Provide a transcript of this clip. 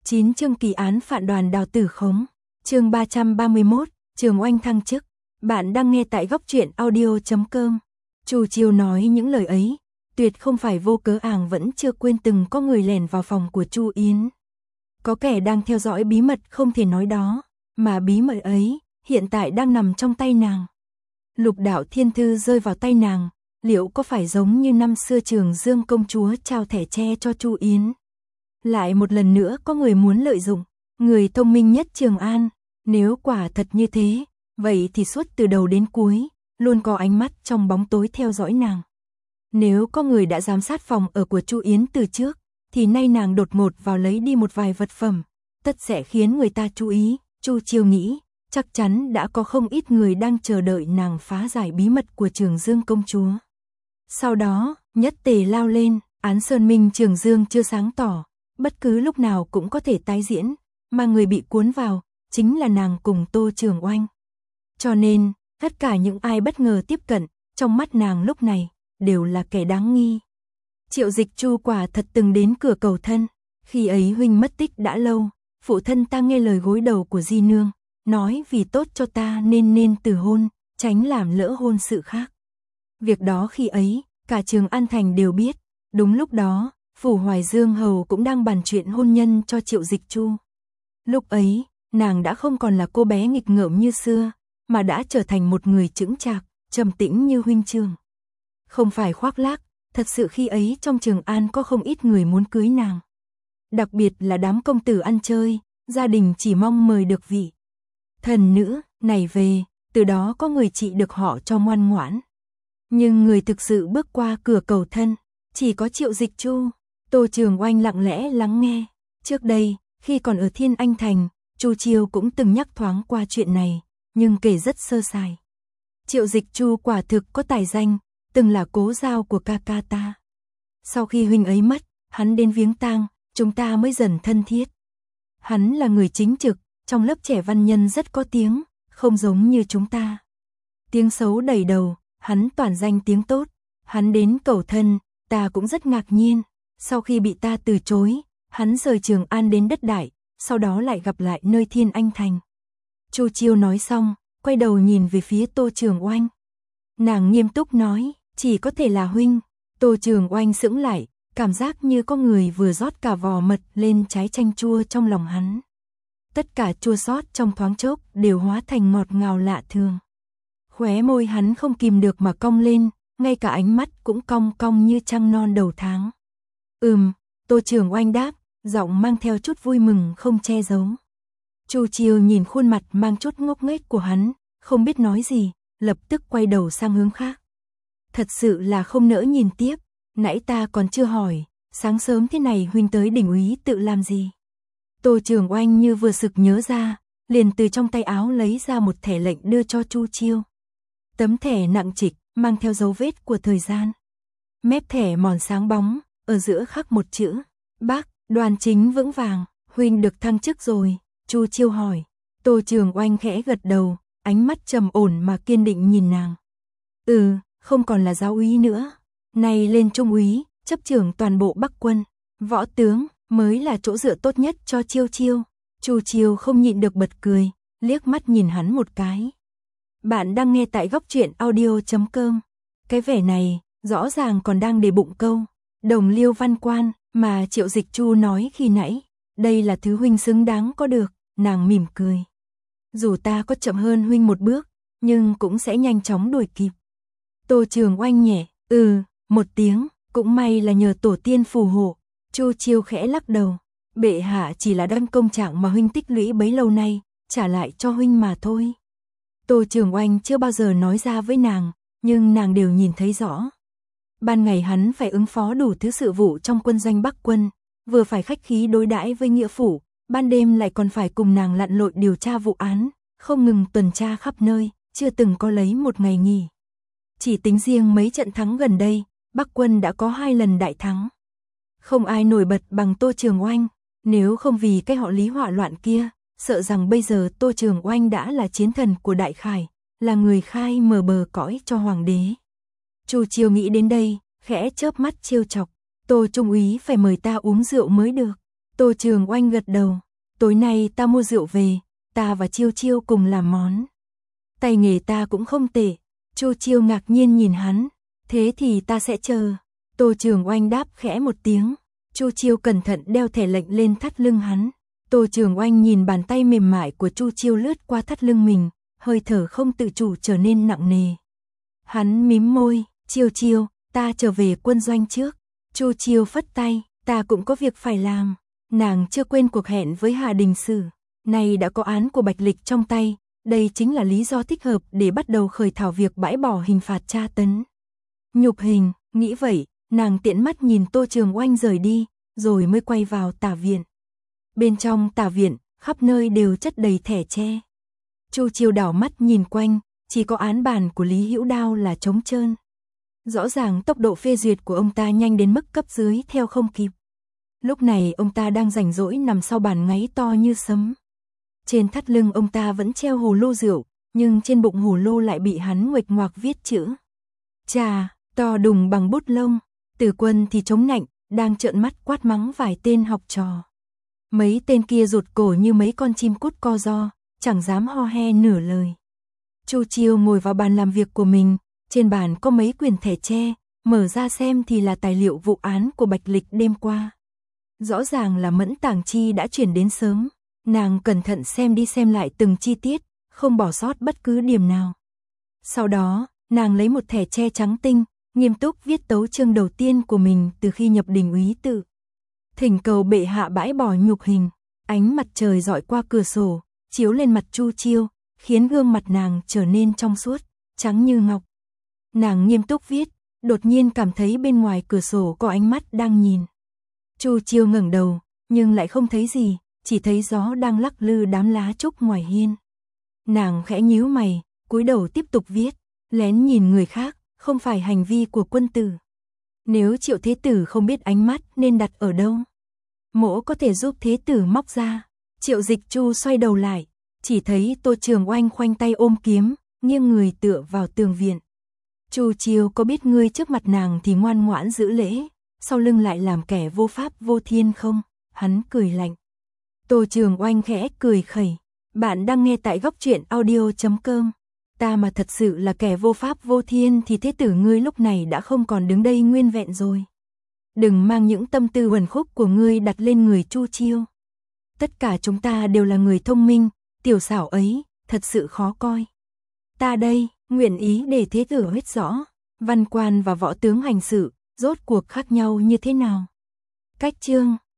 9 chương kỳ án phản đoàn Đào Tử Khống. Chương 331, Trường Oanh thăng chức. Bạn đang nghe tại góc truyện audio.com. Chu Chiêu nói những lời ấy, tuyệt không phải vô cớ. Vẫn chưa quên từng có người lẻn vào phòng của Chu Yến. Có kẻ đang theo dõi bí mật không thể nói đó, mà bí mật ấy hiện tại đang nằm trong tay nàng. Lục Đạo Thiên Thư rơi vào tay nàng, liệu có phải giống như năm xưa Trường Dương công chúa trao thẻ tre cho Chu Yến? Lại một lần nữa có người muốn lợi dụng người thông minh nhất Trường An. Nếu quả thật như thế, vậy thì suốt từ đầu đến cuối luôn có ánh mắt trong bóng tối theo dõi nàng. Nếu có người đã giám sát phòng ở của Chu Yến từ trước, thì nay nàng đột ngột vào lấy đi một vài vật phẩm, tất sẽ khiến người ta chú ý. Chu Chiêu nghĩ, chắc chắn đã có không ít người đang chờ đợi nàng phá giải bí mật của Trường Dương công chúa. Sau đó, nhất tề lao lên, án Sơn Minh Trường Dương chưa sáng tỏ, bất cứ lúc nào cũng có thể tái diễn, mà người bị cuốn vào chính là nàng cùng Tô Trường Oanh. Cho nên, tất cả những ai bất ngờ tiếp cận, trong mắt nàng lúc này đều là kẻ đáng nghi. Triệu Dịch Chu quả thật từng đến cửa cầu thân, khi ấy huynh mất tích đã lâu, phụ thân ta nghe lời gối đầu của di nương, nói vì tốt cho ta nên từ hôn, tránh làm lỡ hôn sự khác. Việc đó khi ấy, cả Trường An Thành đều biết. Đúng lúc đó, phủ Hoài Dương hầu cũng đang bàn chuyện hôn nhân cho Triệu Dịch Chu. Lúc ấy, nàng đã không còn là cô bé nghịch ngợm như xưa, mà đã trở thành một người chững chạc, trầm tĩnh như huynh Trường. Không phải khoác lác, thật sự khi ấy trong Trường An có không ít người muốn cưới nàng. Đặc biệt là đám công tử ăn chơi, gia đình chỉ mong mời được vị thần nữ này về, từ đó có người trị được họ cho ngoan ngoãn. Nhưng người thực sự bước qua cửa cầu thân, chỉ có Triệu Dịch Chu. Tô Trường Oanh lặng lẽ lắng nghe. Trước đây, khi còn ở Thiên Anh Thành, Chu Chiêu cũng từng nhắc thoáng qua chuyện này, nhưng kể rất sơ sài. Triệu Dịch Chu quả thực có tài danh, từng là cố giao của ca ca ta. Sau khi huynh ấy mất, hắn đến viếng tang, chúng ta mới dần thân thiết. Hắn là người chính trực, trong lớp trẻ văn nhân rất có tiếng, không giống như chúng ta. Tiếng xấu đầy đầu, hắn toàn danh tiếng tốt. Hắn đến cầu thân, ta cũng rất ngạc nhiên. Sau khi bị ta từ chối, hắn rời Trường An đến đất Đại, sau đó lại gặp lại nơi Thiên Anh Thành. Chu Chiêu nói xong, quay đầu nhìn về phía Tô Trường Oanh. Nàng nghiêm túc nói, chỉ có thể là huynh. Tô Trường Oanh sững lại, cảm giác như có người vừa rót cả vò mật lên trái chanh chua trong lòng hắn. Tất cả chua xót trong thoáng chốc đều hóa thành ngọt ngào lạ thường. Khóe môi hắn không kìm được mà cong lên, ngay cả ánh mắt cũng cong cong như trăng non đầu tháng. Tô Trường Oanh đáp, giọng mang theo chút vui mừng không che giấu. Chu Chiêu nhìn khuôn mặt mang chút ngốc nghếch của hắn, không biết nói gì, lập tức quay đầu sang hướng khác. Thật sự là không nỡ nhìn tiếp, nãy ta còn chưa hỏi, sáng sớm thế này huynh tới Đỉnh úy tự làm gì? Tô Trường Oanh như vừa sực nhớ ra, liền từ trong tay áo lấy ra một thẻ lệnh đưa cho Chu Chiêu. Tấm thẻ nặng trịch, mang theo dấu vết của thời gian. Mép thẻ mòn sáng bóng, ở giữa khắc một chữ, Bác, đoan chính vững vàng, huynh được thăng chức rồi. Chu Chiêu hỏi. Tô Trường Oanh khẽ gật đầu, ánh mắt trầm ổn mà kiên định nhìn nàng. Không còn là giáo úy nữa, nay lên trung úy, chấp trưởng toàn bộ Bắc quân, võ tướng mới là chỗ dựa tốt nhất cho Chiêu Chiêu. Chu Chiêu không nhịn được bật cười, liếc mắt nhìn hắn một cái. Bạn đang nghe tại góc truyện audio.com. Cái vẻ này, rõ ràng còn đang để bụng câu đồng liêu văn quan mà Triệu Dịch Chu nói khi nãy. Đây là thứ huynh xứng đáng có được. Nàng mỉm cười. Dù ta có chậm hơn huynh một bước, nhưng cũng sẽ nhanh chóng đuổi kịp. Tô Trường Oanh nhẹ, một tiếng, cũng may là nhờ tổ tiên phù hộ. Chu Chiêu khẽ lắc đầu. Bệ hạ chỉ là đăng công trạng mà huynh tích lũy bấy lâu nay, trả lại cho huynh mà thôi. Tô Trường Oanh chưa bao giờ nói ra với nàng, nhưng nàng đều nhìn thấy rõ. Ban ngày hắn phải ứng phó đủ thứ sự vụ trong quân doanh Bắc quân, vừa phải khách khí đối đãi với nghĩa phủ, ban đêm lại còn phải cùng nàng lặn lội điều tra vụ án, không ngừng tuần tra khắp nơi, chưa từng có lấy một ngày nghỉ. Chỉ tính riêng mấy trận thắng gần đây, Bắc quân đã có 2 lần đại thắng. Không ai nổi bật bằng Tô Trường Oanh, nếu không vì cái họ Lý họa loạn kia, sợ rằng bây giờ Tô Trường Oanh đã là chiến thần của Đại Khải, là người khai mở bờ cõi cho hoàng đế. Chu Chiêu nghĩ đến đây, khẽ chớp mắt trêu chọc, Tô trung úy phải mời ta uống rượu mới được. Tô Trường Oanh gật đầu. Tối nay ta mua rượu về, ta và Chiêu Chiêu cùng làm món. Tay nghề ta cũng không tệ. Chu Chiêu ngạc nhiên nhìn hắn. Thế thì ta sẽ chờ. Tô Trường Oanh đáp khẽ một tiếng. Chu Chiêu cẩn thận đeo thẻ lệnh lên thắt lưng hắn. Tô Trường Oanh nhìn bàn tay mềm mại của Chu Chiêu lướt qua thắt lưng mình, hơi thở không tự chủ trở nên nặng nề. Hắn mím môi, Chiêu Chiêu, ta trở về quân doanh trước. Chu Chiêu phất tay, ta cũng có việc phải làm. Nàng chưa quên cuộc hẹn với Hà Đình Sử. Nay đã có án của Bạch Lịch trong tay, đây chính là lý do thích hợp để bắt đầu khởi thảo việc bãi bỏ hình phạt tra tấn. Nhục hình, nghĩ vậy, nàng tiện mắt nhìn Tô Trường Oanh rời đi, rồi mới quay vào tả viện. Bên trong tả viện, khắp nơi đều chất đầy thẻ tre. Chu Chiêu đảo mắt nhìn quanh, chỉ có án bàn của Lý Hữu Đao là trống trơn. Rõ ràng tốc độ phê duyệt của ông ta nhanh đến mức cấp dưới theo không kịp. Lúc này ông ta đang rảnh rỗi nằm sau bàn ngáy to như sấm. Trên thắt lưng ông ta vẫn treo hồ lô rượu, nhưng trên bụng hồ lô lại bị hắn nguệch ngoạc viết chữ. Trà, to đùng bằng bút lông. Từ Quân thì chống nạnh, đang trợn mắt quát mắng vài tên học trò. Mấy tên kia rụt cổ như mấy con chim cút co ro, chẳng dám ho he nửa lời. Chu Chiêu ngồi vào bàn làm việc của mình, trên bàn có mấy quyển thẻ tre, mở ra xem thì là tài liệu vụ án của Bạch Lịch đêm qua. Rõ ràng là Mẫn Tàng Chi đã chuyển đến sớm, nàng cẩn thận xem đi xem lại từng chi tiết, không bỏ sót bất cứ điểm nào. Sau đó, nàng lấy một thẻ tre trắng tinh, nghiêm túc viết tấu chương đầu tiên của mình từ khi nhập đình úy tự. Thỉnh cầu bệ hạ bãi bỏ nhục hình. Ánh mặt trời rọi qua cửa sổ, chiếu lên mặt Chu Chiêu, khiến gương mặt nàng trở nên trong suốt, trắng như ngọc. Nàng nghiêm túc viết, đột nhiên cảm thấy bên ngoài cửa sổ có ánh mắt đang nhìn. Chu Chiêu ngẩng đầu, nhưng lại không thấy gì, chỉ thấy gió đang lắc lư đám lá trúc ngoài hiên. Nàng khẽ nhíu mày, cúi đầu tiếp tục viết, lén nhìn người khác, không phải hành vi của quân tử. Nếu Triệu Thế Tử không biết ánh mắt nên đặt ở đâu, mỗ có thể giúp Thế Tử móc ra. Triệu Dịch Chu xoay đầu lại, chỉ thấy Tô Trường Oanh khoanh tay ôm kiếm, nghiêng người tựa vào tường viện. Chu Chiêu có biết ngươi trước mặt nàng thì ngoan ngoãn giữ lễ, sau lưng lại làm kẻ vô pháp vô thiên không? Hắn cười lạnh. Tô Trường Oanh khẽ cười khẩy. Bạn đang nghe tại góc truyện audio.com. Ta mà thật sự là kẻ vô pháp vô thiên thì Thế Tử ngươi lúc này đã không còn đứng đây nguyên vẹn rồi. Đừng mang những tâm tư uẩn khúc của ngươi đặt lên người Chu Chiêu. Tất cả chúng ta đều là người thông minh, tiểu xảo ấy, thật sự khó coi. Ta đây, nguyện ý để Thế Tử biết rõ, văn quan và võ tướng hành sự, rốt cuộc khác nhau như thế nào. Cách chương